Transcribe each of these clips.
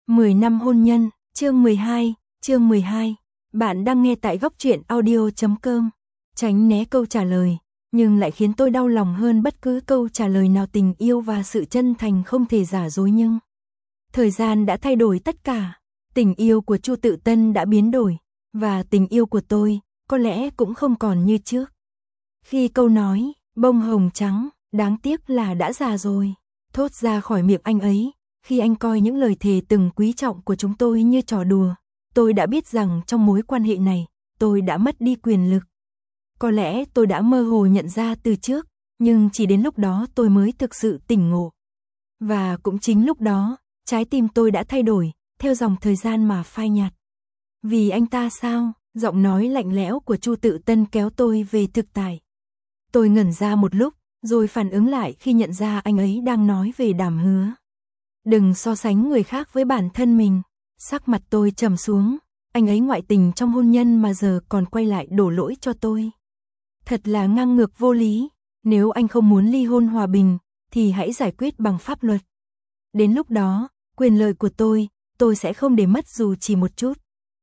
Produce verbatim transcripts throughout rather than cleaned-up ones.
mười năm hôn nhân, chương mười hai, chương mười hai. Bạn đang nghe tại góc truyện audio chấm com. Tránh né câu trả lời, nhưng lại khiến tôi đau lòng hơn bất cứ câu trả lời nào. Tình yêu và sự chân thành không thể giả dối, nhưng thời gian đã thay đổi tất cả. Tình yêu của Chu Tự Tân đã biến đổi, và tình yêu của tôi có lẽ cũng không còn như trước. Khi câu nói bông hồng trắng, đáng tiếc là đã già rồi, thốt ra khỏi miệng anh ấy, khi anh coi những lời thề từng quý trọng của chúng tôi như trò đùa, tôi đã biết rằng trong mối quan hệ này, tôi đã mất đi quyền lực. Có lẽ tôi đã mơ hồ nhận ra từ trước, nhưng chỉ đến lúc đó tôi mới thực sự tỉnh ngộ. Và cũng chính lúc đó, trái tim tôi đã thay đổi, theo dòng thời gian mà phai nhạt. Vì anh ta sao? Giọng nói lạnh lẽo của Chu Tự Tân kéo tôi về thực tại. Tôi ngẩn ra một lúc, rồi phản ứng lại khi nhận ra anh ấy đang nói về Đàm Hứa. Đừng so sánh người khác với bản thân mình. Sắc mặt tôi trầm xuống, anh ấy ngoại tình trong hôn nhân mà giờ còn quay lại đổ lỗi cho tôi. Thật là ngang ngược vô lý, nếu anh không muốn ly hôn hòa bình, thì hãy giải quyết bằng pháp luật. Đến lúc đó, quyền lợi của tôi, tôi sẽ không để mất dù chỉ một chút.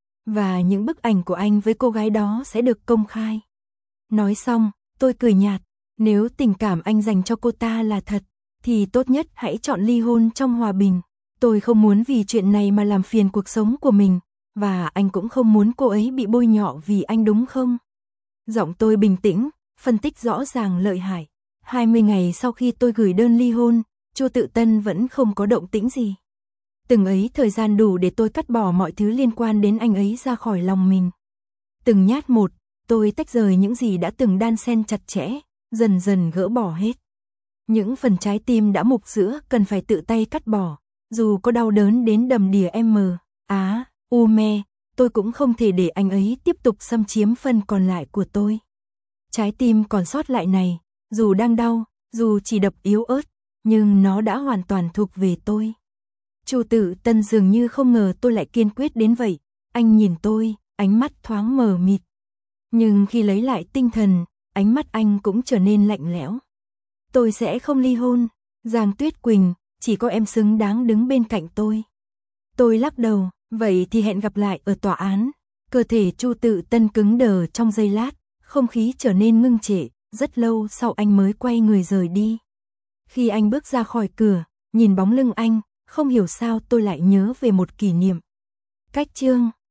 Và những bức ảnh của anh với cô gái đó sẽ được công khai. Nói xong, tôi cười nhạt, nếu tình cảm anh dành cho cô ta là thật, thì tốt nhất hãy chọn ly hôn trong hòa bình. Tôi không muốn vì chuyện này mà làm phiền cuộc sống của mình, và anh cũng không muốn cô ấy bị bôi nhọ vì anh, đúng không? Giọng tôi bình tĩnh, phân tích rõ ràng lợi hại. hai mươi ngày sau khi tôi gửi đơn ly hôn, Chu Tự Tân vẫn không có động tĩnh gì. Từng ấy thời gian đủ để tôi cắt bỏ mọi thứ liên quan đến anh ấy ra khỏi lòng mình. Từng nhát một, tôi tách rời những gì đã từng đan xen chặt chẽ, dần dần gỡ bỏ hết. Những phần trái tim đã mục giữa cần phải tự tay cắt bỏ, dù có đau đớn đến đầm đìa M, Á, U Me, tôi cũng không thể để anh ấy tiếp tục xâm chiếm phần còn lại của tôi. Trái tim còn sót lại này, dù đang đau, dù chỉ đập yếu ớt, nhưng nó đã hoàn toàn thuộc về tôi. Chu Tự Tân dường như không ngờ tôi lại kiên quyết đến vậy, anh nhìn tôi, ánh mắt thoáng mờ mịt. Nhưng khi lấy lại tinh thần, ánh mắt anh cũng trở nên lạnh lẽo. Tôi sẽ không ly hôn, Giang Tuyết Quỳnh, chỉ có em xứng đáng đứng bên cạnh tôi. Tôi lắc đầu, vậy thì hẹn gặp lại ở tòa án. Cơ thể Chu Tự Tân cứng đờ trong giây lát, không khí trở nên ngưng trệ, rất lâu sau anh mới quay người rời đi. Khi anh bước ra khỏi cửa, nhìn bóng lưng anh, không hiểu sao tôi lại nhớ về một kỷ niệm. Cách chương